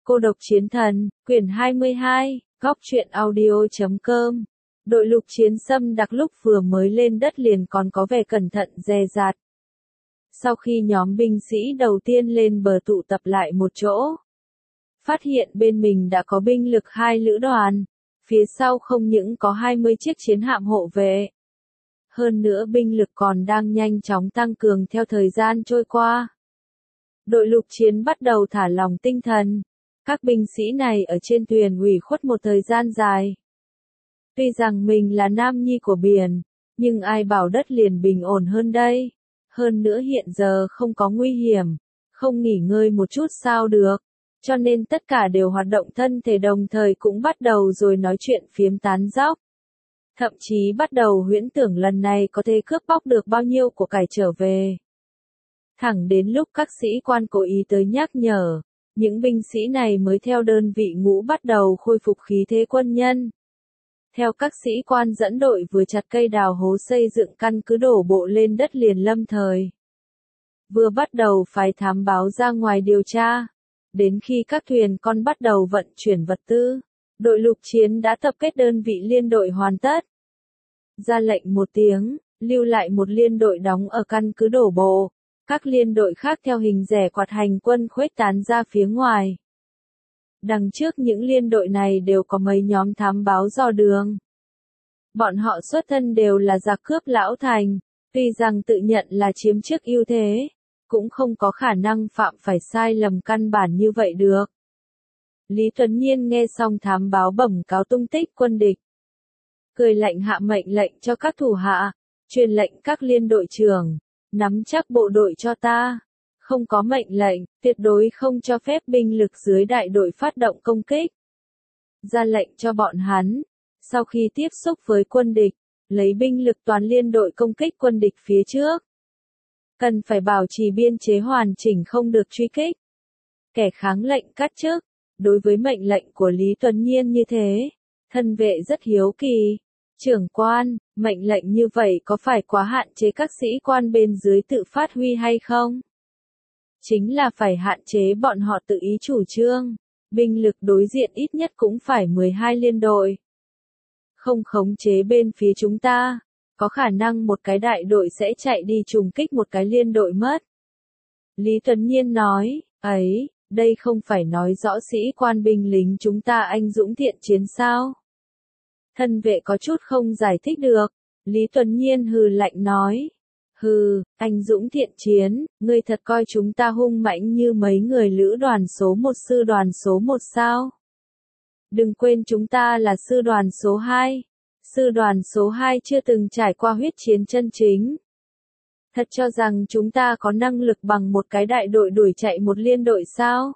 Cô độc chiến thần, quyển 22, góc truyện audio.com. Đội lục chiến xâm đặc lúc vừa mới lên đất liền còn có vẻ cẩn thận dè dặt. Sau khi nhóm binh sĩ đầu tiên lên bờ tụ tập lại một chỗ, phát hiện bên mình đã có binh lực 2 lữ đoàn, phía sau không những có 20 chiếc chiến hạm hộ vệ. Hơn nữa binh lực còn đang nhanh chóng tăng cường theo thời gian trôi qua. Đội lục chiến bắt đầu thả lỏng tinh thần. Các binh sĩ này ở trên thuyền ủy khuất một thời gian dài. Tuy rằng mình là nam nhi của biển, nhưng ai bảo đất liền bình ổn hơn đây. Hơn nữa hiện giờ không có nguy hiểm, không nghỉ ngơi một chút sao được. Cho nên tất cả đều hoạt động thân thể đồng thời cũng bắt đầu rồi nói chuyện phiếm tán dóc. Thậm chí bắt đầu huyễn tưởng lần này có thể cướp bóc được bao nhiêu của cải trở về. Thẳng đến lúc các sĩ quan cố ý tới nhắc nhở, những binh sĩ này mới theo đơn vị ngũ bắt đầu khôi phục khí thế quân nhân. Theo các sĩ quan dẫn đội vừa chặt cây đào hố xây dựng căn cứ đổ bộ lên đất liền lâm thời. Vừa bắt đầu phái thám báo ra ngoài điều tra. Đến khi các thuyền con bắt đầu vận chuyển vật tư, đội lục chiến đã tập kết đơn vị liên đội hoàn tất. Ra lệnh một tiếng, lưu lại một liên đội đóng ở căn cứ đổ bộ. Các liên đội khác theo hình rẽ quạt hành quân khuếch tán ra phía ngoài. Đằng trước những liên đội này đều có mấy nhóm thám báo dò đường. Bọn họ xuất thân đều là giặc cướp lão thành, tuy rằng tự nhận là chiếm trước ưu thế, cũng không có khả năng phạm phải sai lầm căn bản như vậy được. Lý Tuấn Nhiên nghe xong thám báo bẩm cáo tung tích quân địch. Cười lạnh hạ mệnh lệnh cho các thủ hạ, truyền lệnh các liên đội trưởng. Nắm chắc bộ đội cho ta. Không có mệnh lệnh, tuyệt đối không cho phép binh lực dưới đại đội phát động công kích. Ra lệnh cho bọn hắn. Sau khi tiếp xúc với quân địch, lấy binh lực toàn liên đội công kích quân địch phía trước. Cần phải bảo trì biên chế hoàn chỉnh không được truy kích. Kẻ kháng lệnh cắt chức. Đối với mệnh lệnh của Lý Tuấn Nhiên như thế, thân vệ rất hiếu kỳ. Trưởng quan, mệnh lệnh như vậy có phải quá hạn chế các sĩ quan bên dưới tự phát huy hay không? Chính là phải hạn chế bọn họ tự ý chủ trương. Binh lực đối diện ít nhất cũng phải 12 liên đội. Không khống chế bên phía chúng ta, có khả năng một cái đại đội sẽ chạy đi trùng kích một cái liên đội mất. Lý Tuấn Nhiên nói, ấy, đây không phải nói rõ sĩ quan binh lính chúng ta anh dũng thiện chiến sao? Thân vệ có chút không giải thích được. Lý Tuấn Nhiên hừ lạnh nói. Hừ, anh dũng thiện chiến, ngươi thật coi chúng ta hung mãnh như mấy người lữ đoàn số 1 sư đoàn số 1 sao? Đừng quên chúng ta là sư đoàn số 2. Sư đoàn số 2 chưa từng trải qua huyết chiến chân chính. Thật cho rằng chúng ta có năng lực bằng một cái đại đội đuổi chạy một liên đội sao?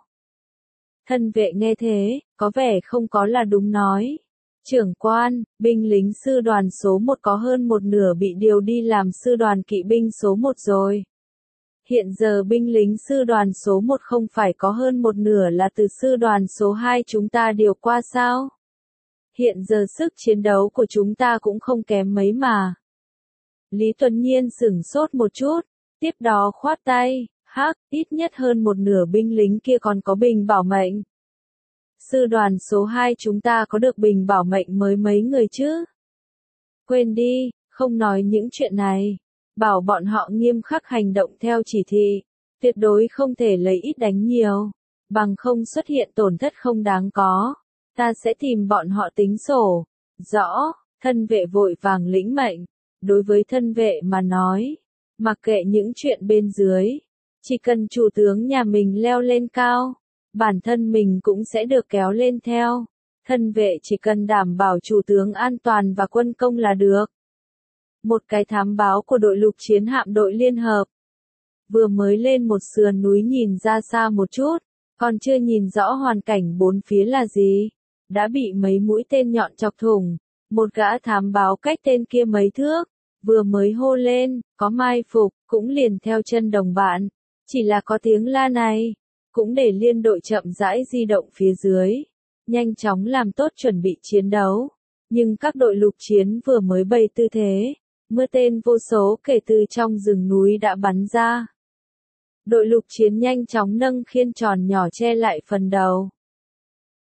Thân vệ nghe thế, có vẻ không có là đúng nói. Trưởng quan, binh lính sư đoàn số 1 có hơn một nửa bị điều đi làm sư đoàn kỵ binh số 1 rồi. Hiện giờ binh lính sư đoàn số 1 không phải có hơn một nửa là từ sư đoàn số 2 chúng ta điều qua sao? Hiện giờ sức chiến đấu của chúng ta cũng không kém mấy mà. Lý Tuấn Nhiên sửng sốt một chút, tiếp đó khoát tay, hắc, ít nhất hơn một nửa binh lính kia còn có bình bảo mệnh. Sư đoàn số 2 chúng ta có được bình bảo mệnh mới mấy người chứ? Quên đi, không nói những chuyện này. Bảo bọn họ nghiêm khắc hành động theo chỉ thị. Tuyệt đối không thể lấy ít đánh nhiều. Bằng không xuất hiện tổn thất không đáng có. Ta sẽ tìm bọn họ tính sổ. Rõ, thân vệ vội vàng lĩnh mệnh. Đối với thân vệ mà nói, mặc kệ những chuyện bên dưới. Chỉ cần chủ tướng nhà mình leo lên cao. Bản thân mình cũng sẽ được kéo lên theo. Thân vệ chỉ cần đảm bảo chủ tướng an toàn và quân công là được. Một cái thám báo của đội lục chiến hạm đội liên hợp. Vừa mới lên một sườn núi nhìn ra xa một chút, còn chưa nhìn rõ hoàn cảnh bốn phía là gì. Đã bị mấy mũi tên nhọn chọc thủng. Một gã thám báo cách tên kia mấy thước. Vừa mới hô lên, có mai phục, cũng liền theo chân đồng bạn. Chỉ là có tiếng la này. Cũng để liên đội chậm rãi di động phía dưới, nhanh chóng làm tốt chuẩn bị chiến đấu. Nhưng các đội lục chiến vừa mới bày tư thế, mưa tên vô số kể từ trong rừng núi đã bắn ra. Đội lục chiến nhanh chóng nâng khiên tròn nhỏ che lại phần đầu.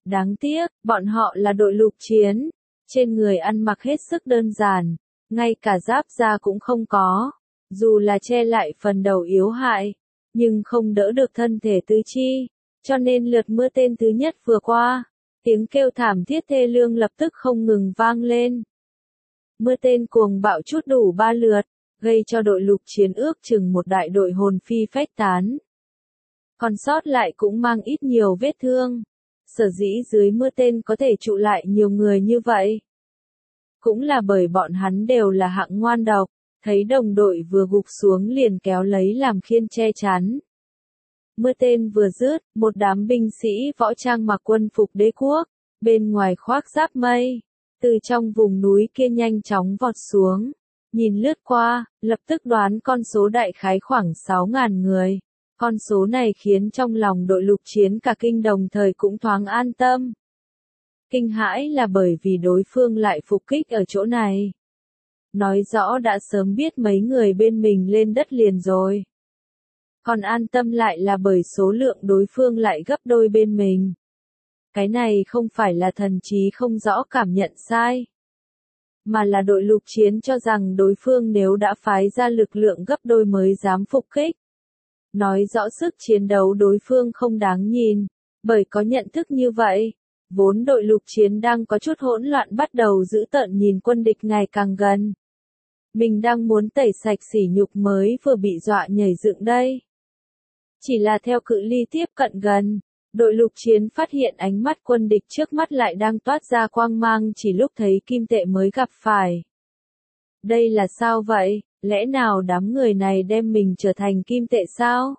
Đáng tiếc, bọn họ là đội lục chiến. Trên người ăn mặc hết sức đơn giản, ngay cả giáp da cũng không có. Dù là che lại phần đầu yếu hại, nhưng không đỡ được thân thể tứ chi. Cho nên lượt mưa tên thứ nhất vừa qua, tiếng kêu thảm thiết thê lương lập tức không ngừng vang lên. Mưa tên cuồng bạo chút đủ 3 lượt, gây cho đội lục chiến ước chừng một đại đội hồn phi phách tán. Còn sót lại cũng mang ít nhiều vết thương. Sở dĩ dưới mưa tên có thể trụ lại nhiều người như vậy, cũng là bởi bọn hắn đều là hạng ngoan độc, thấy đồng đội vừa gục xuống liền kéo lấy làm khiên che chắn. Mưa tên vừa dứt, một đám binh sĩ võ trang mặc quân phục đế quốc, bên ngoài khoác giáp mây, từ trong vùng núi kia nhanh chóng vọt xuống. Nhìn lướt qua, lập tức đoán con số đại khái khoảng 6.000 người. Con số này khiến trong lòng đội lục chiến cả kinh, đồng thời cũng thoáng an tâm. Kinh hãi là bởi vì đối phương lại phục kích ở chỗ này. Nói rõ đã sớm biết mấy người bên mình lên đất liền rồi. Còn an tâm lại là bởi số lượng đối phương lại gấp đôi bên mình. Cái này không phải là thần trí không rõ cảm nhận sai, mà là đội lục chiến cho rằng đối phương nếu đã phái ra lực lượng gấp đôi mới dám phục kích. Nói rõ sức chiến đấu đối phương không đáng nhìn, bởi có nhận thức như vậy, vốn đội lục chiến đang có chút hỗn loạn bắt đầu giữ tợn nhìn quân địch ngày càng gần. Mình đang muốn tẩy sạch sỉ nhục mới vừa bị dọa nhảy dựng đây. Chỉ là theo cự ly tiếp cận gần, đội lục chiến phát hiện ánh mắt quân địch trước mắt lại đang toát ra quang mang chỉ lúc thấy kim tệ mới gặp phải. Đây là sao vậy? Lẽ nào đám người này đem mình trở thành kim tệ sao?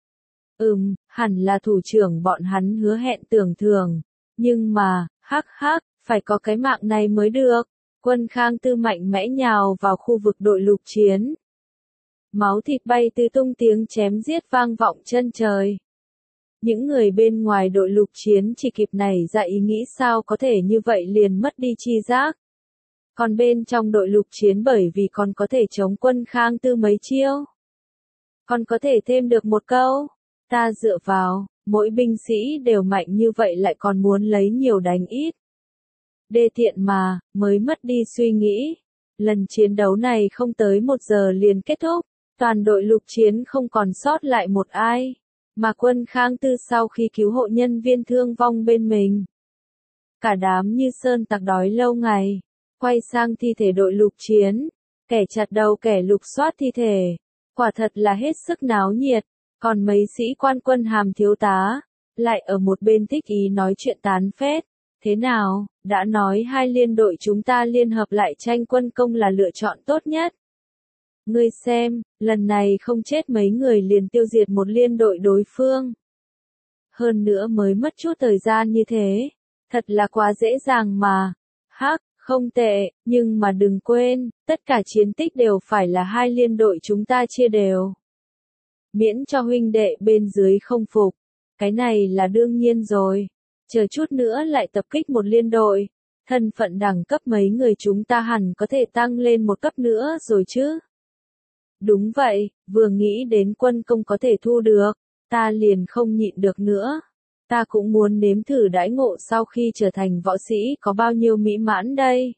Hẳn là thủ trưởng bọn hắn hứa hẹn tưởng thưởng. Nhưng mà, phải có cái mạng này mới được. Quân Khang Tư mạnh mẽ nhào vào khu vực đội lục chiến. Máu thịt bay tứ tung, tiếng chém giết vang vọng chân trời. Những người bên ngoài đội lục chiến chỉ kịp nảy ra ý nghĩ sao có thể như vậy liền mất đi chi giác. Còn bên trong đội lục chiến bởi vì còn có thể chống quân Khang Tư mấy chiêu. Còn có thể thêm được một câu, ta dựa vào, mỗi binh sĩ đều mạnh như vậy lại còn muốn lấy nhiều đánh ít. Đê tiện mà, mới mất đi suy nghĩ. Lần chiến đấu này không tới 1 giờ liền kết thúc, toàn đội lục chiến không còn sót lại một ai. Mà quân Khang Tư sau khi cứu hộ nhân viên thương vong bên mình, cả đám như sơn tặc đói lâu ngày, quay sang thi thể đội lục chiến, kẻ chặt đầu kẻ lục soát thi thể, quả thật là hết sức náo nhiệt. Còn mấy sĩ quan quân hàm thiếu tá, lại ở một bên thích ý nói chuyện tán phét. Thế nào, đã nói hai liên đội chúng ta liên hợp lại tranh quân công là lựa chọn tốt nhất. Ngươi xem, lần này không chết mấy người liền tiêu diệt một liên đội đối phương. Hơn nữa mới mất chút thời gian như thế, thật là quá dễ dàng mà. Không tệ, nhưng mà đừng quên, tất cả chiến tích đều phải là hai liên đội chúng ta chia đều. Miễn cho huynh đệ bên dưới không phục. Cái này là đương nhiên rồi. Chờ chút nữa lại tập kích một liên đội. Thân phận đẳng cấp mấy người chúng ta hẳn có thể tăng lên một cấp nữa rồi chứ. Đúng vậy, vừa nghĩ đến quân công có thể thu được, ta liền không nhịn được nữa. Ta cũng muốn nếm thử đãi ngộ sau khi trở thành võ sĩ có bao nhiêu mỹ mãn đây.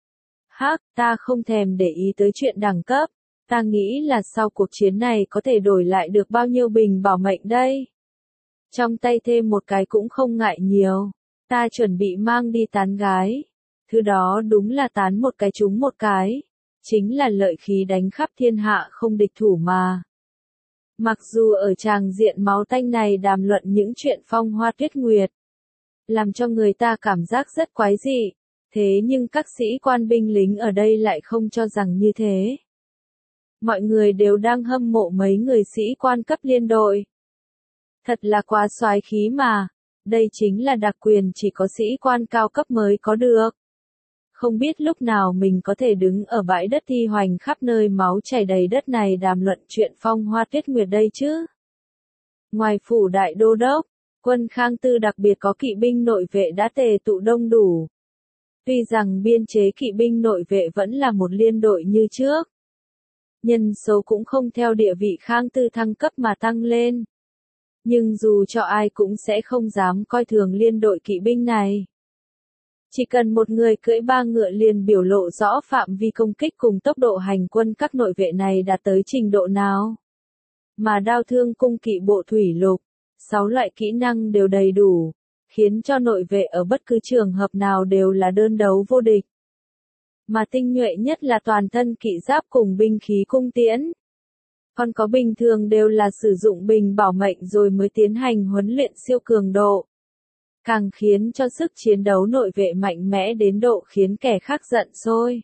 Ta không thèm để ý tới chuyện đẳng cấp. Ta nghĩ là sau cuộc chiến này có thể đổi lại được bao nhiêu bình bảo mệnh đây. Trong tay thêm một cái cũng không ngại nhiều. Ta chuẩn bị mang đi tán gái. Thứ đó đúng là tán một cái trúng một cái. Chính là lợi khí đánh khắp thiên hạ không địch thủ mà. Mặc dù ở tràng diện máu tanh này đàm luận những chuyện phong hoa tuyết nguyệt, làm cho người ta cảm giác rất quái dị, thế nhưng các sĩ quan binh lính ở đây lại không cho rằng như thế. Mọi người đều đang hâm mộ mấy người sĩ quan cấp liên đội. Thật là quá soái khí mà, đây chính là đặc quyền chỉ có sĩ quan cao cấp mới có được. Không biết lúc nào mình có thể đứng ở bãi đất thi hoành khắp nơi máu chảy đầy đất này đàm luận chuyện phong hoa tuyết nguyệt đây chứ. Ngoài phủ đại đô đốc, quân Khang Tư đặc biệt có kỵ binh nội vệ đã tề tụ đông đủ. Tuy rằng biên chế kỵ binh nội vệ vẫn là một liên đội như trước, nhân số cũng không theo địa vị Khang Tư thăng cấp mà tăng lên. Nhưng dù cho ai cũng sẽ không dám coi thường liên đội kỵ binh này. Chỉ cần một người cưỡi 3 ngựa liền biểu lộ rõ phạm vi công kích cùng tốc độ hành quân các nội vệ này đạt tới trình độ nào. Mà đao thương cung kỵ bộ thủy lục, 6 loại kỹ năng đều đầy đủ, khiến cho nội vệ ở bất cứ trường hợp nào đều là đơn đấu vô địch. Mà tinh nhuệ nhất là toàn thân kỵ giáp cùng binh khí cung tiễn. Còn có bình thường đều là sử dụng bình bảo mệnh rồi mới tiến hành huấn luyện siêu cường độ. Càng khiến cho sức chiến đấu nội vệ mạnh mẽ đến độ khiến kẻ khác giận sôi.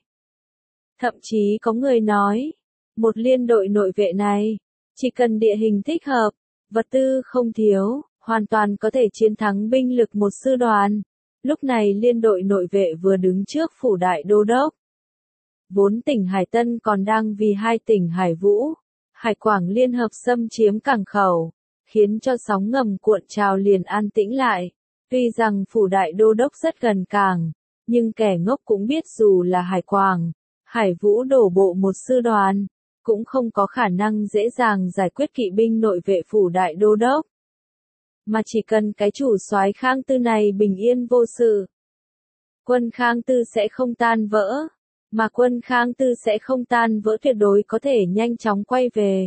Thậm chí có người nói, một liên đội nội vệ này, chỉ cần địa hình thích hợp, vật tư không thiếu, hoàn toàn có thể chiến thắng binh lực một sư đoàn. Lúc này liên đội nội vệ vừa đứng trước phủ đại đô đốc. Vốn tỉnh Hải Tân còn đang vì hai tỉnh Hải Vũ, Hải Quảng liên hợp xâm chiếm cảng khẩu, khiến cho sóng ngầm cuộn trào liền an tĩnh lại. Tuy rằng phủ đại đô đốc rất gần cảng, nhưng kẻ ngốc cũng biết dù là Hải Quảng, Hải Vũ đổ bộ một sư đoàn, cũng không có khả năng dễ dàng giải quyết kỵ binh nội vệ phủ đại đô đốc. Mà chỉ cần cái chủ soái Khang Tư này bình yên vô sự, quân Khang Tư sẽ không tan vỡ, mà quân Khang Tư sẽ không tan vỡ tuyệt đối có thể nhanh chóng quay về.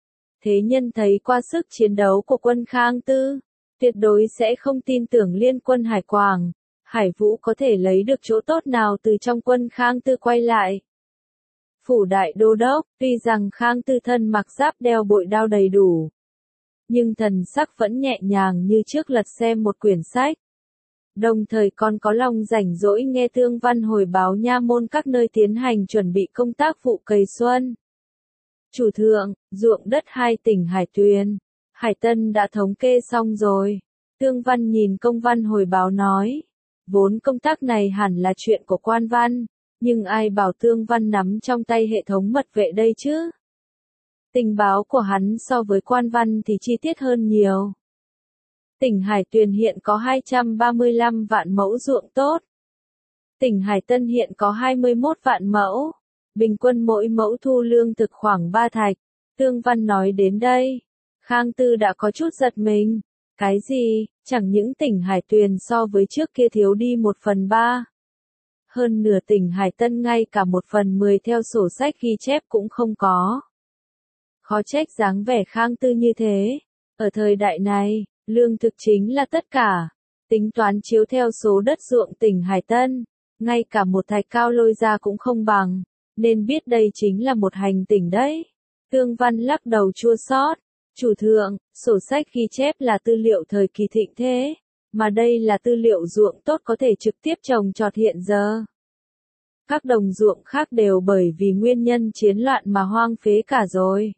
Thế nhân thấy qua sức chiến đấu của quân Khang Tư, tuyệt đối sẽ không tin tưởng liên quân Hải Quảng, Hải Vũ có thể lấy được chỗ tốt nào từ trong quân Khang Tư quay lại. Phủ đại đô đốc, tuy rằng Khang Tư thân mặc giáp đeo bội đao đầy đủ, nhưng thần sắc vẫn nhẹ nhàng như trước lật xem một quyển sách. Đồng thời còn có lòng rảnh rỗi nghe Tương Văn hồi báo nha môn các nơi tiến hành chuẩn bị công tác vụ cày xuân. Chủ thượng, ruộng đất hai tỉnh Hải Tuyền, Hải Tân đã thống kê xong rồi. Tương Văn nhìn công văn hồi báo nói, vốn công tác này hẳn là chuyện của quan văn, nhưng ai bảo Tương Văn nắm trong tay hệ thống mật vệ đây chứ? Tình báo của hắn so với quan văn thì chi tiết hơn nhiều. Tỉnh Hải Tuyền hiện có 235 vạn mẫu ruộng tốt. Tỉnh Hải Tân hiện có 21 vạn mẫu. Bình quân mỗi mẫu thu lương thực khoảng 3 thạch. Tương Văn nói đến đây, Khang Tư đã có chút giật mình. Cái gì, chẳng những tỉnh Hải Tuyền so với trước kia thiếu đi 1/3. Hơn nửa tỉnh Hải Tân ngay cả 1/10 theo sổ sách ghi chép cũng không có. Khó trách dáng vẻ Khang Tư như thế. Ở thời đại này, lương thực chính là tất cả. Tính toán chiếu theo số đất ruộng tỉnh Hải Tân, ngay cả một thạch cao lôi ra cũng không bằng, nên biết đây chính là một hành tỉnh đấy. Tương Văn lắc đầu chua xót, chủ thượng, sổ sách ghi chép là tư liệu thời kỳ thịnh thế, mà đây là tư liệu ruộng tốt có thể trực tiếp trồng trọt hiện giờ. Các đồng ruộng khác đều bởi vì nguyên nhân chiến loạn mà hoang phế cả rồi.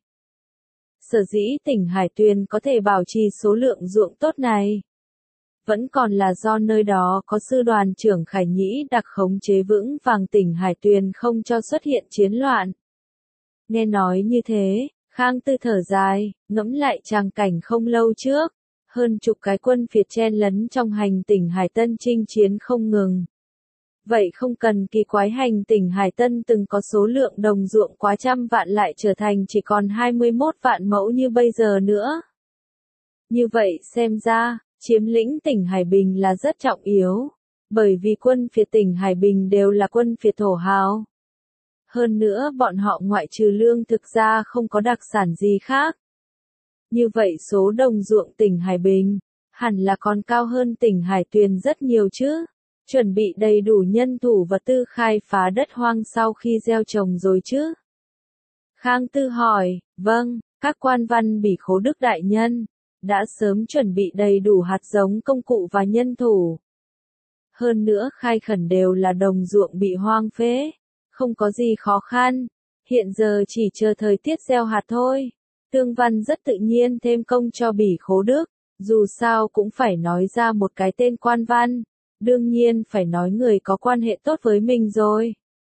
Sở dĩ tỉnh Hải Tuyền có thể bảo trì số lượng ruộng tốt này, vẫn còn là do nơi đó có sư đoàn trưởng Khải Nhĩ đặc khống chế vững vàng tỉnh Hải Tuyền không cho xuất hiện chiến loạn. Nghe nói như thế, Khang Tư thở dài, ngẫm lại tràng cảnh không lâu trước, hơn chục cái quân Việt chen lấn trong hành tỉnh Hải Tân chinh chiến không ngừng. Vậy không cần kỳ quái hành tỉnh Hải Tân từng có số lượng đồng ruộng quá trăm vạn lại trở thành chỉ còn 21 vạn mẫu như bây giờ nữa. Như vậy xem ra, chiếm lĩnh tỉnh Hải Bình là rất trọng yếu, bởi vì quân Việt tỉnh Hải Bình đều là quân Việt thổ hào. Hơn nữa bọn họ ngoại trừ lương thực ra không có đặc sản gì khác. Như vậy số đồng ruộng tỉnh Hải Bình, hẳn là còn cao hơn tỉnh Hải Tuyền rất nhiều chứ. Chuẩn bị đầy đủ nhân thủ và tư khai phá đất hoang sau khi gieo trồng rồi chứ? Khang Tư hỏi, vâng, các quan văn Bỉ Khố Đức đại nhân, đã sớm chuẩn bị đầy đủ hạt giống công cụ và nhân thủ. Hơn nữa khai khẩn đều là đồng ruộng bị hoang phế, không có gì khó khăn, hiện giờ chỉ chờ thời tiết gieo hạt thôi. Tương Văn rất tự nhiên thêm công cho Bỉ Khố Đức, dù sao cũng phải nói ra một cái tên quan văn. Đương nhiên phải nói người có quan hệ tốt với mình rồi.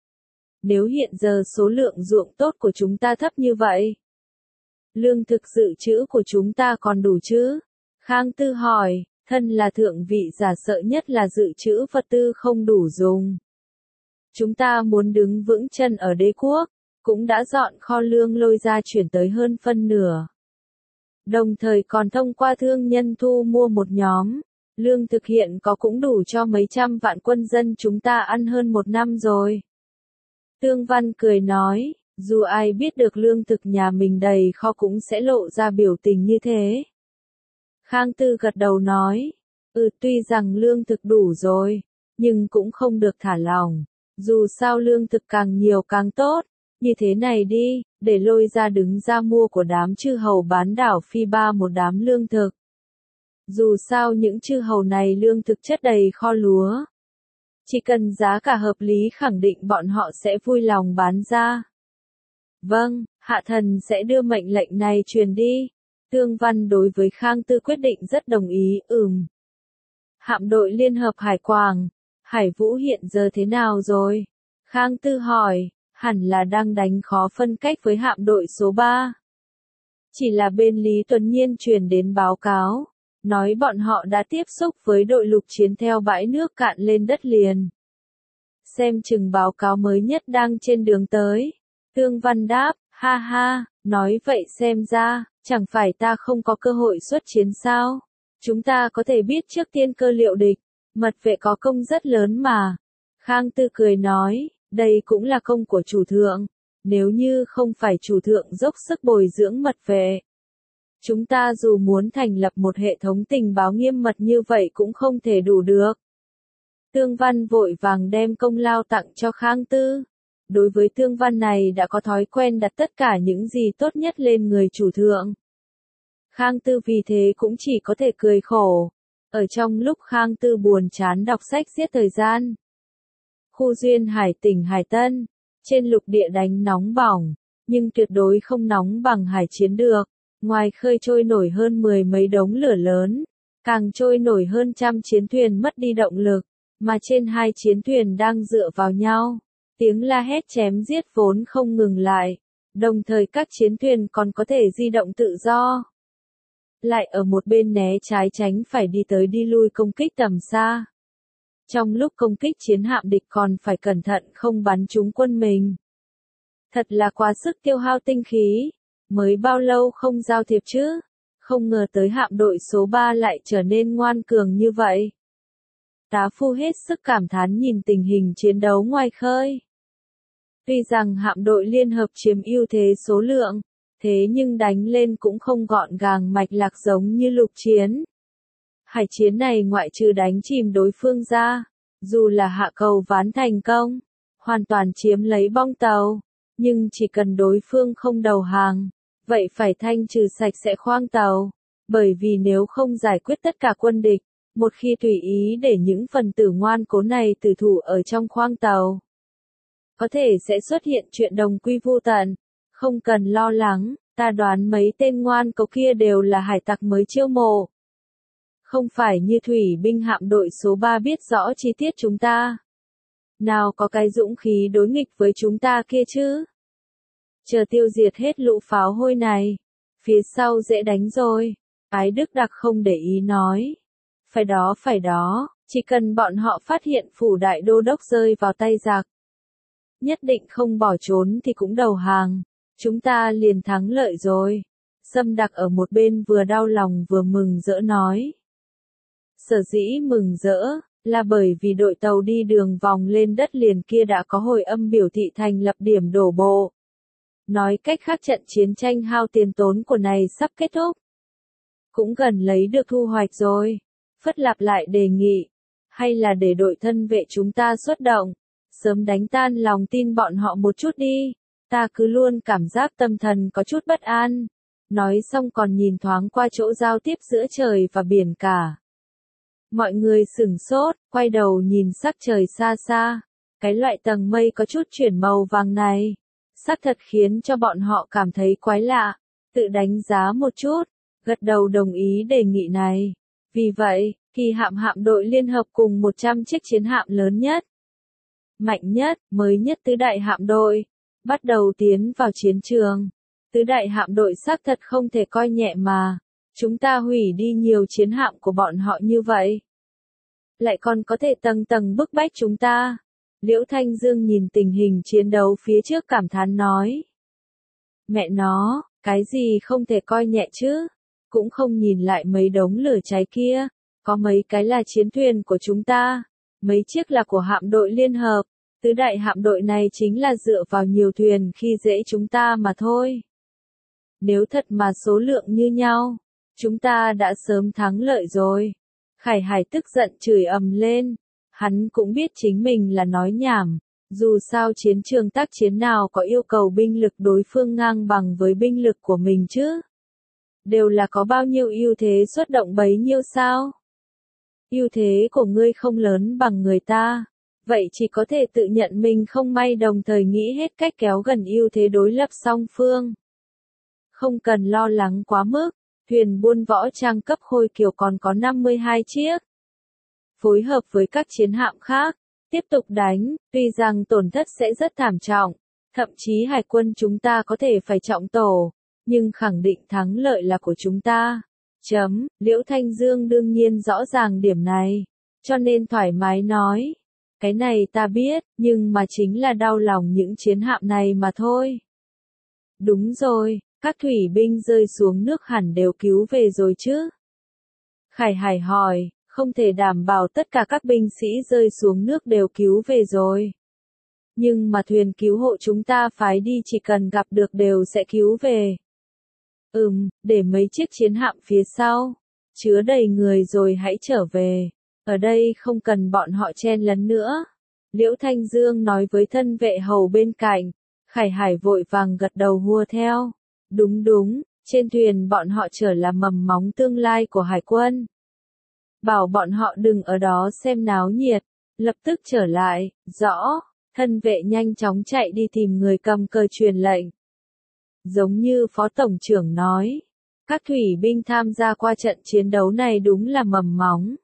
Nếu hiện giờ số lượng ruộng tốt của chúng ta thấp như vậy, lương thực dự trữ của chúng ta còn đủ chứ? Khang Tư hỏi, thân là thượng vị giả sợ nhất là dự trữ vật tư không đủ dùng. Chúng ta muốn đứng vững chân ở đế quốc, cũng đã dọn kho lương lôi ra chuyển tới hơn phân nửa. Đồng thời còn thông qua thương nhân thu mua một nhóm. Lương thực hiện có cũng đủ cho mấy trăm vạn quân dân chúng ta ăn hơn một năm rồi. Tương Văn cười nói, dù ai biết được lương thực nhà mình đầy kho cũng sẽ lộ ra biểu tình như thế. Khang Tư gật đầu nói, tuy rằng lương thực đủ rồi, nhưng cũng không được thả lỏng. Dù sao lương thực càng nhiều càng tốt, như thế này đi, để lôi ra đứng ra mua của đám chư hầu bán đảo Phi Ba một đám lương thực. Dù sao những chư hầu này lương thực chất đầy kho lúa. Chỉ cần giá cả hợp lý khẳng định bọn họ sẽ vui lòng bán ra. Vâng, hạ thần sẽ đưa mệnh lệnh này truyền đi. Tương Văn đối với Khang Tư quyết định rất đồng ý, Hạm đội Liên hợp Hải Quảng, Hải Vũ hiện giờ thế nào rồi? Khang Tư hỏi, hẳn là đang đánh khó phân cách với hạm đội số 3. Chỉ là bên Lý Tuấn Nhiên truyền đến báo cáo, nói bọn họ đã tiếp xúc với đội lục chiến theo bãi nước cạn lên đất liền. Xem chừng báo cáo mới nhất đang trên đường tới. Tương Văn đáp, ha ha, nói vậy xem ra, chẳng phải ta không có cơ hội xuất chiến sao? Chúng ta có thể biết trước tiên cơ liệu địch, mật vệ có công rất lớn mà. Khang Tư cười nói, đây cũng là công của chủ thượng, nếu như không phải chủ thượng dốc sức bồi dưỡng mật vệ. Chúng ta dù muốn thành lập một hệ thống tình báo nghiêm mật như vậy cũng không thể đủ được. Tương Văn vội vàng đem công lao tặng cho Khang Tư. Đối với Tương Văn này đã có thói quen đặt tất cả những gì tốt nhất lên người chủ thượng. Khang Tư vì thế cũng chỉ có thể cười khổ. Ở trong lúc Khang Tư buồn chán đọc sách giết thời gian. Khu duyên hải tỉnh Hải Tân, trên lục địa đánh nóng bỏng, nhưng tuyệt đối không nóng bằng hải chiến được. Ngoài khơi trôi nổi hơn 10 mấy đống lửa lớn, càng trôi nổi hơn trăm chiến thuyền mất đi động lực, mà trên hai chiến thuyền đang dựa vào nhau. Tiếng la hét chém giết vốn không ngừng lại, đồng thời các chiến thuyền còn có thể di động tự do. Lại ở một bên né trái tránh phải đi tới đi lui công kích tầm xa. Trong lúc công kích chiến hạm địch còn phải cẩn thận không bắn trúng quân mình. Thật là quá sức tiêu hao tinh khí, mới bao lâu không giao thiệp chứ, không ngờ tới hạm đội số 3 lại trở nên ngoan cường như vậy. Tá Phu hết sức cảm thán nhìn tình hình chiến đấu ngoài khơi. Tuy rằng hạm đội liên hợp chiếm ưu thế số lượng, thế nhưng đánh lên cũng không gọn gàng mạch lạc giống như lục chiến. Hải chiến này ngoại trừ đánh chìm đối phương ra, dù là hạ cầu ván thành công, hoàn toàn chiếm lấy bong tàu, nhưng chỉ cần đối phương không đầu hàng, vậy phải thanh trừ sạch sẽ khoang tàu, bởi vì nếu không giải quyết tất cả quân địch, một khi tùy ý để những phần tử ngoan cố này tử thủ ở trong khoang tàu, có thể sẽ xuất hiện chuyện đồng quy vu tận. Không cần lo lắng, ta đoán mấy tên ngoan cố kia đều là hải tặc mới chiêu mộ. Không phải như thủy binh hạm đội số 3 biết rõ chi tiết chúng ta. Nào có cái dũng khí đối nghịch với chúng ta kia chứ. Chờ tiêu diệt hết lũ pháo hôi này, phía sau dễ đánh rồi. Ái Đức Đặc không để ý nói. Phải đó, chỉ cần bọn họ phát hiện phủ đại đô đốc rơi vào tay giặc. Nhất định không bỏ trốn thì cũng đầu hàng. Chúng ta liền thắng lợi rồi. Sâm Đặc ở một bên vừa đau lòng vừa mừng rỡ nói. Sở dĩ mừng rỡ, là bởi vì đội tàu đi đường vòng lên đất liền kia đã có hồi âm biểu thị thành lập điểm đổ bộ. Nói cách khác trận chiến tranh hao tiền tốn của này sắp kết thúc. Cũng gần lấy được thu hoạch rồi. Phất Lạp lại đề nghị. Hay là để đội thân vệ chúng ta xuất động. Sớm đánh tan lòng tin bọn họ một chút đi. Ta cứ luôn cảm giác tâm thần có chút bất an. Nói xong còn nhìn thoáng qua chỗ giao tiếp giữa trời và biển cả. Mọi người sửng sốt, quay đầu nhìn sắc trời xa xa. Cái loại tầng mây có chút chuyển màu vàng này. Sắc thật khiến cho bọn họ cảm thấy quái lạ. Tự đánh giá một chút, gật đầu đồng ý đề nghị này. Vì vậy, kỳ hạm đội liên hợp cùng 100 chiếc chiến hạm lớn nhất, mạnh nhất, mới nhất tứ đại hạm đội, bắt đầu tiến vào chiến trường. Tứ đại hạm đội xác thật không thể coi nhẹ mà. Chúng ta hủy đi nhiều chiến hạm của bọn họ như vậy. Lại còn có thể tầng tầng bức bách chúng ta. Liễu Thanh Dương nhìn tình hình chiến đấu phía trước cảm thán nói. Mẹ nó, cái gì không thể coi nhẹ chứ? cũng không nhìn lại mấy đống lửa cháy kia, có mấy cái là chiến thuyền của chúng ta, mấy chiếc là của hạm đội liên hợp, tứ đại hạm đội này chính là dựa vào nhiều thuyền khi dễ chúng ta mà thôi. Nếu thật mà số lượng như nhau, chúng ta đã sớm thắng lợi rồi. Khải Hải tức giận chửi ầm lên, hắn cũng biết chính mình là nói nhảm, dù sao chiến trường tác chiến nào có yêu cầu binh lực đối phương ngang bằng với binh lực của mình chứ. Đều là có bao nhiêu ưu thế xuất động bấy nhiêu sao? Ưu thế của ngươi không lớn bằng người ta, vậy chỉ có thể tự nhận mình không may đồng thời nghĩ hết cách kéo gần ưu thế đối lập song phương. Không cần lo lắng quá mức, thuyền buôn võ trang cấp Khôi Kiều còn có 52 chiếc. Phối hợp với các chiến hạm khác, tiếp tục đánh, tuy rằng tổn thất sẽ rất thảm trọng, thậm chí hải quân chúng ta có thể phải trọng tổ, nhưng khẳng định thắng lợi là của chúng ta. Liễu Thanh Dương đương nhiên rõ ràng điểm này, cho nên thoải mái nói. Cái này ta biết, nhưng mà chính là đau lòng những chiến hạm này mà thôi. Đúng rồi, các thủy binh rơi xuống nước hẳn đều cứu về rồi chứ? Khải Hải hỏi, không thể đảm bảo tất cả các binh sĩ rơi xuống nước đều cứu về rồi. Nhưng mà thuyền cứu hộ chúng ta phái đi chỉ cần gặp được đều sẽ cứu về. Để mấy chiếc chiến hạm phía sau, chứa đầy người rồi hãy trở về. Ở đây không cần bọn họ chen lấn nữa. Liễu Thanh Dương nói với thân vệ hầu bên cạnh. Khải Hải vội vàng gật đầu hùa theo. Đúng, trên thuyền bọn họ chở là mầm móng tương lai của hải quân. Bảo bọn họ đừng ở đó xem náo nhiệt, lập tức trở lại, rõ, thân vệ nhanh chóng chạy đi tìm người cầm cờ truyền lệnh. Giống như Phó Tổng trưởng nói, các thủy binh tham gia qua trận chiến đấu này đúng là mầm móng.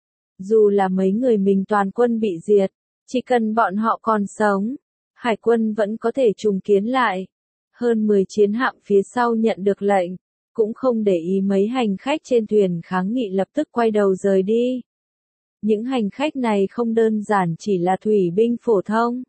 Dù là mấy người mình toàn quân bị diệt, chỉ cần bọn họ còn sống, hải quân vẫn có thể trùng kiến lại. Hơn 10 chiến hạm phía sau nhận được lệnh, cũng không để ý mấy hành khách trên thuyền kháng nghị lập tức quay đầu rời đi. Những hành khách này không đơn giản chỉ là thủy binh phổ thông.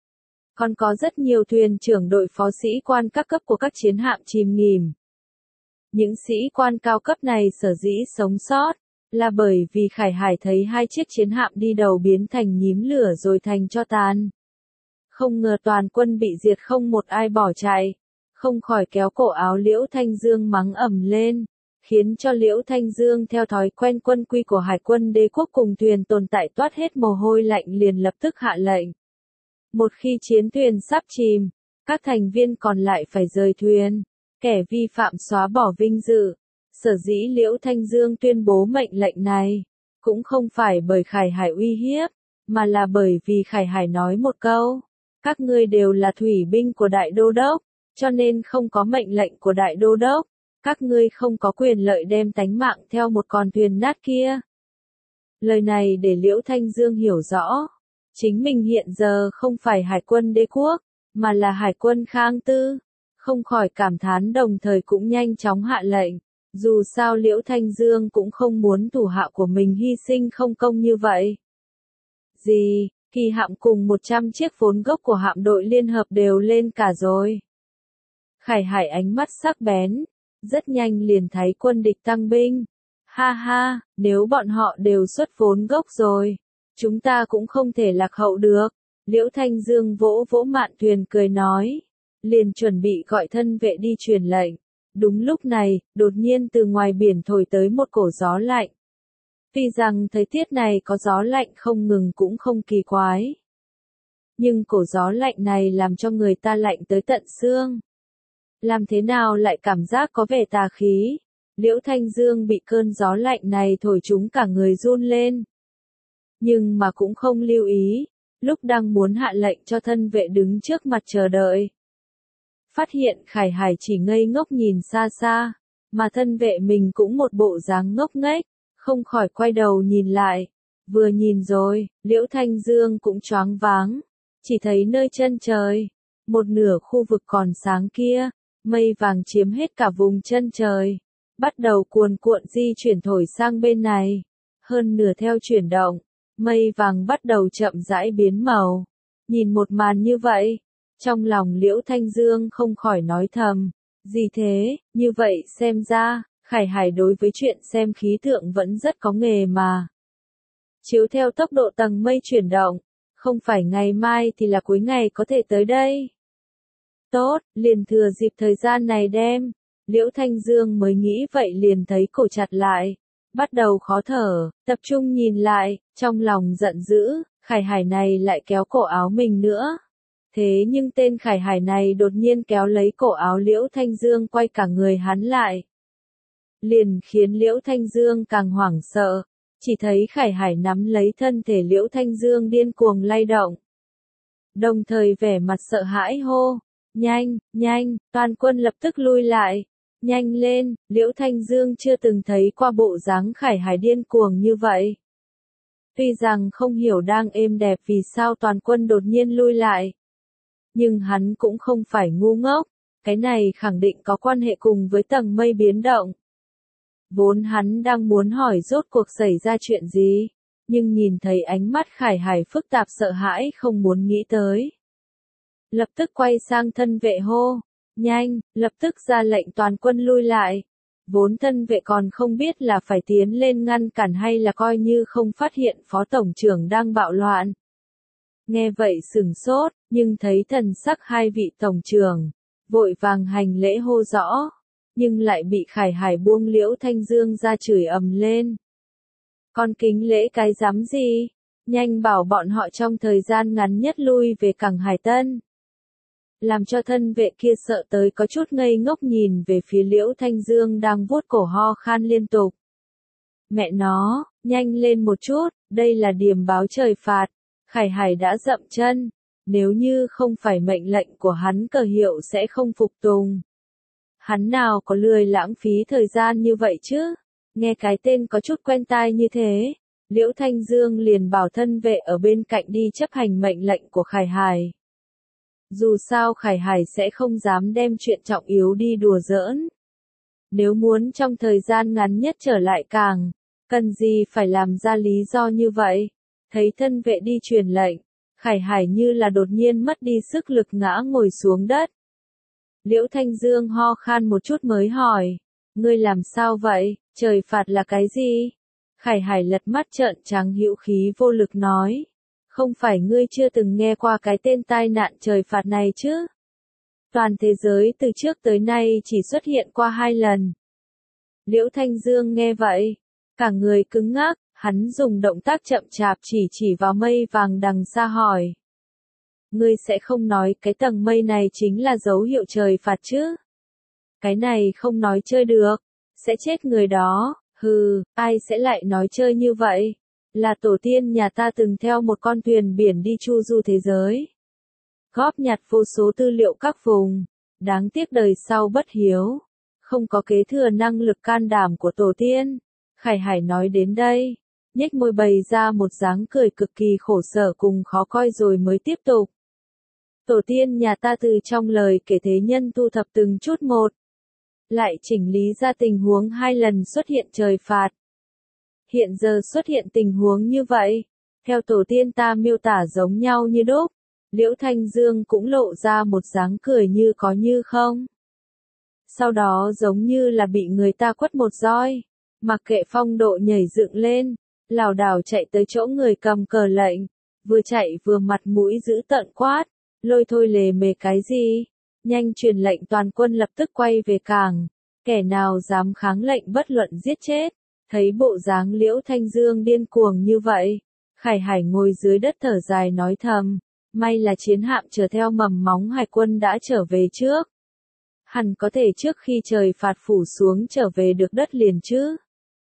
Còn có rất nhiều thuyền trưởng đội phó sĩ quan các cấp của các chiến hạm chìm nghỉm. Những sĩ quan cao cấp này sở dĩ sống sót, là bởi vì Khải Hải thấy hai chiếc chiến hạm đi đầu biến thành nhím lửa rồi thành tro tàn. Không ngờ toàn quân bị diệt không một ai bỏ chạy, không khỏi kéo cổ áo Liễu Thanh Dương mắng ầm lên, khiến cho Liễu Thanh Dương theo thói quen quân quy của Hải quân đế quốc cùng thuyền tồn tại toát hết mồ hôi lạnh liền lập tức hạ lệnh. Một khi chiến thuyền sắp chìm, các thành viên còn lại phải rời thuyền, kẻ vi phạm xóa bỏ vinh dự. Sở dĩ Liễu Thanh Dương tuyên bố mệnh lệnh này, cũng không phải bởi Khải Hải uy hiếp, mà là bởi vì Khải Hải nói một câu, các ngươi đều là thủy binh của Đại Đô Đốc, cho nên không có mệnh lệnh của Đại Đô Đốc, các ngươi không có quyền lợi đem tánh mạng theo một con thuyền nát kia. Lời này để Liễu Thanh Dương hiểu rõ, chính mình hiện giờ không phải hải quân đế quốc, mà là hải quân Khang Tư, không khỏi cảm thán đồng thời cũng nhanh chóng hạ lệnh. Dù sao Liễu Thanh Dương cũng không muốn thủ hạ của mình hy sinh không công như vậy. Kỳ hạm cùng 100 chiếc vốn gốc của hạm đội liên hợp đều lên cả rồi. Khải Hải ánh mắt sắc bén, rất nhanh liền thấy quân địch tăng binh. Ha, nếu bọn họ đều xuất vốn gốc rồi, chúng ta cũng không thể lạc hậu được. Liễu Thanh Dương vỗ vỗ mạn thuyền cười nói, liền chuẩn bị gọi thân vệ đi truyền lệnh. Đúng lúc này, đột nhiên từ ngoài biển thổi tới một cổ gió lạnh. Tuy rằng thời tiết này có gió lạnh không ngừng cũng không kỳ quái. Nhưng cổ gió lạnh này làm cho người ta lạnh tới tận xương. Làm thế nào lại cảm giác có vẻ tà khí? Liễu Thanh Dương bị cơn gió lạnh này thổi trúng cả người run lên. Nhưng mà cũng không lưu ý, lúc đang muốn hạ lệnh cho thân vệ đứng trước mặt chờ đợi. Phát hiện Khải Hải chỉ ngây ngốc nhìn xa xa, mà thân vệ mình cũng một bộ dáng ngốc nghếch, không khỏi quay đầu nhìn lại. Vừa nhìn rồi, Liễu Thanh Dương cũng choáng váng, chỉ thấy nơi chân trời, một nửa khu vực còn sáng kia, mây vàng chiếm hết cả vùng chân trời, bắt đầu cuồn cuộn di chuyển thổi sang bên này. Hơn nửa theo chuyển động, mây vàng bắt đầu chậm rãi biến màu. Nhìn một màn như vậy, trong lòng Liễu Thanh Dương không khỏi nói thầm, gì thế, như vậy xem ra, Khải Hải đối với chuyện xem khí tượng vẫn rất có nghề mà. Chiếu theo tốc độ tầng mây chuyển động, không phải ngày mai thì là cuối ngày có thể tới đây. Tốt, liền thừa dịp thời gian này đem. Liễu Thanh Dương mới nghĩ vậy liền thấy cổ chặt lại. Bắt đầu khó thở, tập trung nhìn lại, trong lòng giận dữ, Khải Hải này lại kéo cổ áo mình nữa. Thế nhưng tên Khải Hải này đột nhiên kéo lấy cổ áo Liễu Thanh Dương quay cả người hắn lại. Liền khiến Liễu Thanh Dương càng hoảng sợ, chỉ thấy Khải Hải nắm lấy thân thể Liễu Thanh Dương điên cuồng lay động. Đồng thời vẻ mặt sợ hãi hô, nhanh, nhanh, toàn quân lập tức lui lại, nhanh lên, Liễu Thanh Dương chưa từng thấy qua bộ dáng Khải Hải điên cuồng như vậy. Tuy rằng không hiểu đang êm đẹp vì sao toàn quân đột nhiên lui lại. Nhưng hắn cũng không phải ngu ngốc, cái này khẳng định có quan hệ cùng với tầng mây biến động. Vốn hắn đang muốn hỏi rốt cuộc xảy ra chuyện gì, nhưng nhìn thấy ánh mắt Khải Hải phức tạp sợ hãi không muốn nghĩ tới. Lập tức quay sang thân vệ hô, nhanh, lập tức ra lệnh toàn quân lui lại. Vốn thân vệ còn không biết là phải tiến lên ngăn cản hay là coi như không phát hiện phó tổng trưởng đang bạo loạn. Nghe vậy sửng sốt, nhưng thấy thần sắc hai vị tổng trưởng, vội vàng hành lễ hô rõ, nhưng lại bị Khải Hải buông Liễu Thanh Dương ra chửi ầm lên. Con kính lễ cái dám gì? Nhanh bảo bọn họ trong thời gian ngắn nhất lui về cảng Hải Tân. Làm cho thân vệ kia sợ tới có chút ngây ngốc nhìn về phía Liễu Thanh Dương đang vuốt cổ ho khan liên tục. Mẹ nó, nhanh lên một chút, đây là điểm báo trời phạt. Khải Hải đã dậm chân, nếu như không phải mệnh lệnh của hắn cờ hiệu sẽ không phục tùng. Hắn nào có lười lãng phí thời gian như vậy chứ? Nghe cái tên có chút quen tai như thế, Liễu Thanh Dương liền bảo thân vệ ở bên cạnh đi chấp hành mệnh lệnh của Khải Hải. Dù sao Khải Hải sẽ không dám đem chuyện trọng yếu đi đùa giỡn. Nếu muốn trong thời gian ngắn nhất trở lại cảng, cần gì phải làm ra lý do như vậy? Thấy thân vệ đi truyền lệnh, Khải Hải như là đột nhiên mất đi sức lực ngã ngồi xuống đất. Liễu Thanh Dương ho khan một chút mới hỏi, ngươi làm sao vậy, trời phạt là cái gì? Khải Hải lật mắt trợn trắng hữu khí vô lực nói, không phải ngươi chưa từng nghe qua cái tên tai nạn trời phạt này chứ? Toàn thế giới từ trước tới nay chỉ xuất hiện qua 2 lần. Liễu Thanh Dương nghe vậy, cả người cứng ngắc, hắn dùng động tác chậm chạp chỉ vào mây vàng đằng xa hỏi. Ngươi sẽ không nói cái tầng mây này chính là dấu hiệu trời phạt chứ? Cái này không nói chơi được, sẽ chết người đó, hừ, ai sẽ lại nói chơi như vậy? Là tổ tiên nhà ta từng theo một con thuyền biển đi chu du thế giới. Góp nhặt vô số tư liệu các vùng, đáng tiếc đời sau bất hiếu, không có kế thừa năng lực can đảm của tổ tiên. Khải Hải nói đến đây, nhếch môi bày ra một dáng cười cực kỳ khổ sở cùng khó coi rồi mới tiếp tục. Tổ tiên nhà ta từ trong lời kể thế nhân thu thập từng chút một, lại chỉnh lý ra tình huống 2 lần xuất hiện trời phạt. Hiện giờ xuất hiện tình huống như vậy, theo tổ tiên ta miêu tả giống nhau như đúc. Liễu Thanh Dương cũng lộ ra một dáng cười như có như không. Sau đó giống như là bị người ta quất một roi, mặc kệ phong độ nhảy dựng lên, lảo đảo chạy tới chỗ người cầm cờ lệnh, vừa chạy vừa mặt mũi giữ tợn quát, lôi thôi lề mề cái gì, nhanh truyền lệnh toàn quân lập tức quay về cảng, kẻ nào dám kháng lệnh bất luận giết chết. Thấy bộ dáng Liễu Thanh Dương điên cuồng như vậy, Khải Hải ngồi dưới đất thở dài nói thầm, may là chiến hạm chở theo mầm móng hải quân đã trở về trước. Hẳn có thể trước khi trời phạt phủ xuống trở về được đất liền chứ?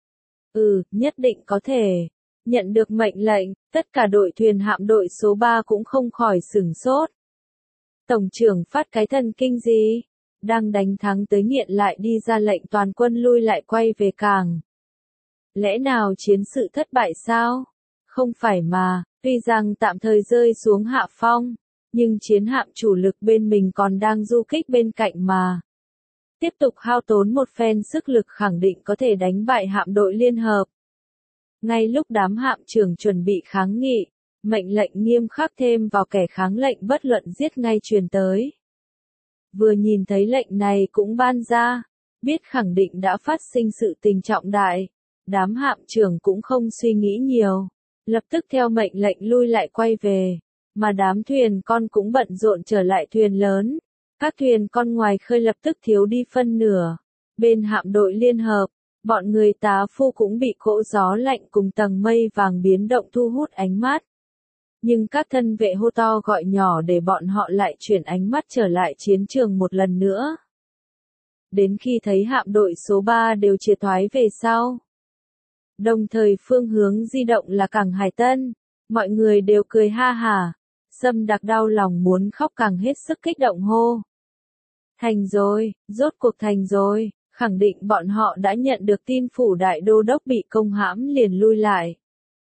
Nhất định có thể. Nhận được mệnh lệnh, tất cả đội thuyền hạm đội số 3 cũng không khỏi sửng sốt. Tổng trưởng phát cái thần kinh gì? Đang đánh thắng tới nghiện lại đi ra lệnh toàn quân lui lại quay về cảng. Lẽ nào chiến sự thất bại sao? Không phải mà, tuy rằng tạm thời rơi xuống hạ phong, nhưng chiến hạm chủ lực bên mình còn đang du kích bên cạnh mà. Tiếp tục hao tốn một phen sức lực khẳng định có thể đánh bại hạm đội liên hợp. Ngay lúc đám hạm trưởng chuẩn bị kháng nghị, mệnh lệnh nghiêm khắc thêm vào kẻ kháng lệnh bất luận giết ngay truyền tới. Vừa nhìn thấy lệnh này cũng ban ra, biết khẳng định đã phát sinh sự tình trọng đại. Đám hạm trưởng cũng không suy nghĩ nhiều, lập tức theo mệnh lệnh lui lại quay về, mà đám thuyền con cũng bận rộn trở lại thuyền lớn. Các thuyền con ngoài khơi lập tức thiếu đi phân nửa. Bên hạm đội liên hợp, bọn người tá phu cũng bị cỗ gió lạnh cùng tầng mây vàng biến động thu hút ánh mắt. Nhưng các thân vệ hô to gọi nhỏ để bọn họ lại chuyển ánh mắt trở lại chiến trường một lần nữa. Đến khi thấy hạm đội số 3 đều triệt thoái về sau. Đồng thời phương hướng di động là cảng Hải Tân, mọi người đều cười ha hả. Sâm Đặc đau lòng muốn khóc càng hết sức kích động hô. Thành rồi, rốt cuộc thành rồi, khẳng định bọn họ đã nhận được tin phủ đại đô đốc bị công hãm liền lui lại.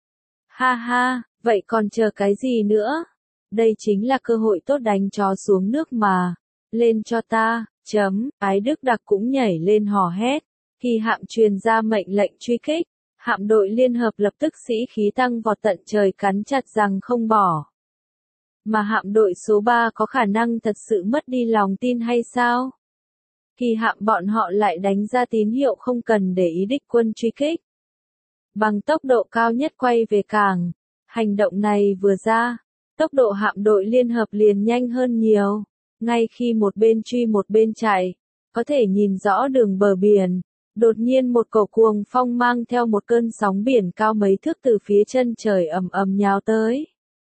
Ha ha, vậy còn chờ cái gì nữa? Đây chính là cơ hội tốt đánh chó xuống nước mà. Lên cho ta, Ái Đức Đặc cũng nhảy lên hò hét. Khi hạm truyền ra mệnh lệnh truy kích, hạm đội liên hợp lập tức sĩ khí tăng vọt tận trời cắn chặt răng không bỏ. Mà hạm đội số 3 có khả năng thật sự mất đi lòng tin hay sao? Khi hạm bọn họ lại đánh ra tín hiệu không cần để ý địch quân truy kích. Bằng tốc độ cao nhất quay về cảng, hành động này vừa ra, tốc độ hạm đội liên hợp liền nhanh hơn nhiều. Ngay khi một bên truy một bên chạy, có thể nhìn rõ đường bờ biển, đột nhiên một cổ cuồng phong mang theo một cơn sóng biển cao mấy thước từ phía chân trời ầm ầm nhào tới.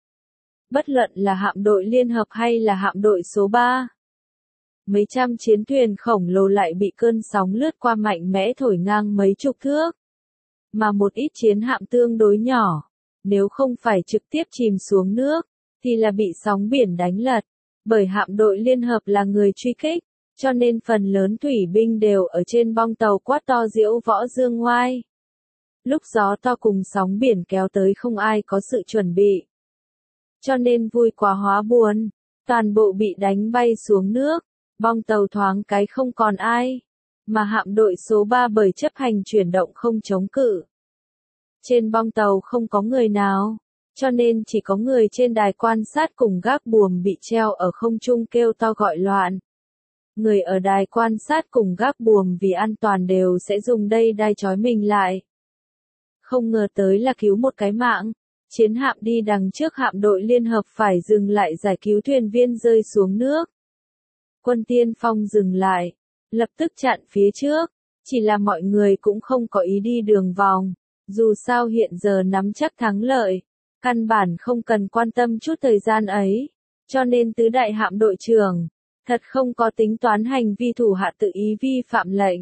Bất luận là hạm đội liên hợp hay là hạm đội số 3. Mấy trăm chiến thuyền khổng lồ lại bị cơn sóng lướt qua mạnh mẽ thổi ngang mấy chục thước. Mà một ít chiến hạm tương đối nhỏ, nếu không phải trực tiếp chìm xuống nước, thì là bị sóng biển đánh lật. Bởi hạm đội liên hợp là người truy kích, cho nên phần lớn thủy binh đều ở trên bong tàu quát to diễu võ dương ngoai. Lúc gió to cùng sóng biển kéo tới không ai có sự chuẩn bị. Cho nên vui quá hóa buồn, toàn bộ bị đánh bay xuống nước, bong tàu thoáng cái không còn ai, mà hạm đội số 3 bởi chấp hành chuyển động không chống cự. Trên bong tàu không có người nào, cho nên chỉ có người trên đài quan sát cùng gác buồm bị treo ở không trung kêu to gọi loạn. Người ở đài quan sát cùng gác buồm vì an toàn đều sẽ dùng dây đai trói mình lại. Không ngờ tới là cứu một cái mạng. Chiến hạm đi đằng trước hạm đội liên hợp phải dừng lại giải cứu thuyền viên rơi xuống nước. Quân tiên phong dừng lại, lập tức chặn phía trước, chỉ là mọi người cũng không có ý đi đường vòng, dù sao hiện giờ nắm chắc thắng lợi, căn bản không cần quan tâm chút thời gian ấy, cho nên tứ đại hạm đội trưởng, thật không có tính toán hành vi thủ hạ tự ý vi phạm lệnh.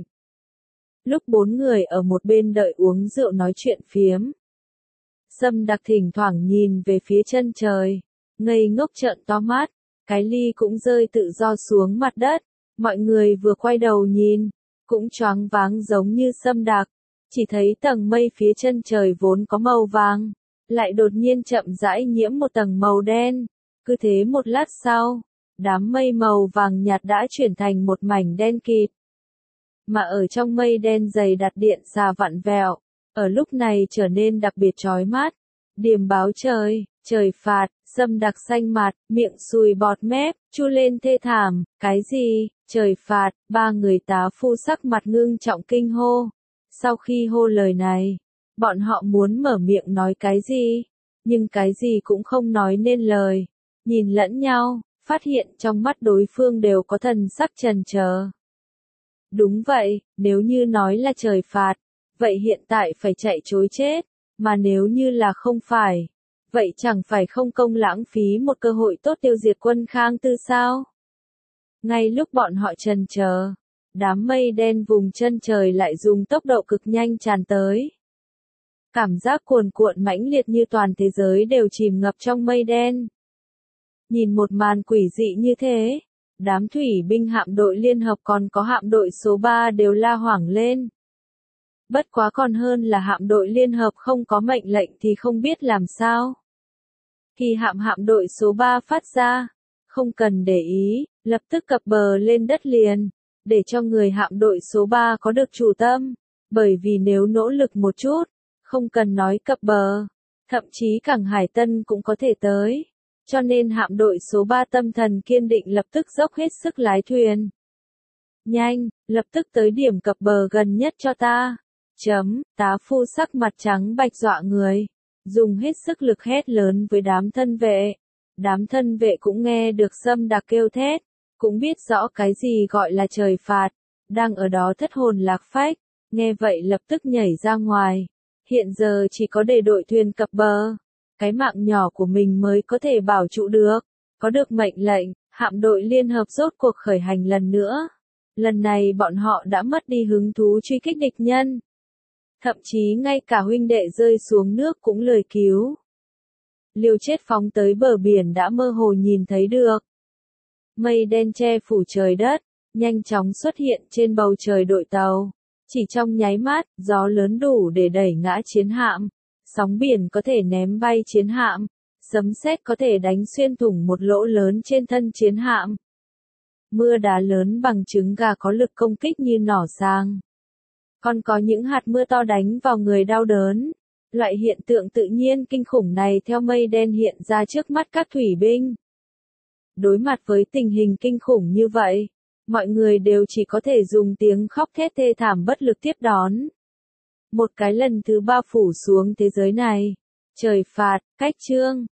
Lúc 4 người ở một bên đợi uống rượu nói chuyện phiếm. Sâm Đặc thỉnh thoảng nhìn về phía chân trời, ngây ngốc trợn to mắt, cái ly cũng rơi tự do xuống mặt đất, mọi người vừa quay đầu nhìn, cũng choáng váng giống như Sâm Đặc, chỉ thấy tầng mây phía chân trời vốn có màu vàng, lại đột nhiên chậm rãi nhiễm một tầng màu đen, cứ thế một lát sau, đám mây màu vàng nhạt đã chuyển thành một mảnh đen kịt. Mà ở trong mây đen dày đặt điện xà vặn vẹo, ở lúc này trở nên đặc biệt chói mắt. Điềm báo trời, trời phạt, Sâm Đặc xanh mặt, miệng sùi bọt mép, chu lên thê thảm, cái gì, trời phạt, 3 người tá phu sắc mặt ngưng trọng kinh hô. Sau khi hô lời này, bọn họ muốn mở miệng nói cái gì, nhưng cái gì cũng không nói nên lời, nhìn lẫn nhau, phát hiện trong mắt đối phương đều có thần sắc chần chờ. Đúng vậy, nếu như nói là trời phạt, vậy hiện tại phải chạy trối chết, mà nếu như là không phải, vậy chẳng phải không công lãng phí một cơ hội tốt tiêu diệt quân Khang Tư sao? Ngay lúc bọn họ chần chờ, đám mây đen vùng chân trời lại dùng tốc độ cực nhanh tràn tới. Cảm giác cuồn cuộn mãnh liệt như toàn thế giới đều chìm ngập trong mây đen. Nhìn một màn quỷ dị như thế, đám thủy binh hạm đội liên hợp còn có hạm đội số 3 đều la hoảng lên. Bất quá còn hơn là hạm đội liên hợp không có mệnh lệnh thì không biết làm sao. Khi hạm đội số 3 phát ra, không cần để ý, lập tức cập bờ lên đất liền, để cho người hạm đội số 3 có được chủ tâm, bởi vì nếu nỗ lực một chút, không cần nói cập bờ, thậm chí cảng Hải Tân cũng có thể tới. Cho nên hạm đội số 3 tâm thần kiên định lập tức dốc hết sức lái thuyền. Nhanh, lập tức tới điểm cập bờ gần nhất cho ta. Tá phu sắc mặt trắng bạch dọa người. Dùng hết sức lực hét lớn với đám thân vệ. Đám thân vệ cũng nghe được Sâm Đặc kêu thét. Cũng biết rõ cái gì gọi là trời phạt. Đang ở đó thất hồn lạc phách. Nghe vậy lập tức nhảy ra ngoài. Hiện giờ chỉ có để đội thuyền cập bờ. Cái mạng nhỏ của mình mới có thể bảo trụ được. Có được mệnh lệnh, hạm đội liên hợp rốt cuộc khởi hành lần nữa. Lần này bọn họ đã mất đi hứng thú truy kích địch nhân. Thậm chí ngay cả huynh đệ rơi xuống nước cũng lười cứu. Liều chết phóng tới bờ biển đã mơ hồ nhìn thấy được. Mây đen che phủ trời đất, nhanh chóng xuất hiện trên bầu trời đội tàu. Chỉ trong nháy mắt, gió lớn đủ để đẩy ngã chiến hạm. Sóng biển có thể ném bay chiến hạm. Sấm sét có thể đánh xuyên thủng một lỗ lớn trên thân chiến hạm. Mưa đá lớn bằng trứng gà có lực công kích như nỏ sang. Còn có những hạt mưa to đánh vào người đau đớn. Loại hiện tượng tự nhiên kinh khủng này theo mây đen hiện ra trước mắt các thủy binh. Đối mặt với tình hình kinh khủng như vậy, mọi người đều chỉ có thể dùng tiếng khóc thét thê thảm bất lực tiếp đón. Một cái lần thứ ba phủ xuống thế giới này. Trời phạt, cách chương.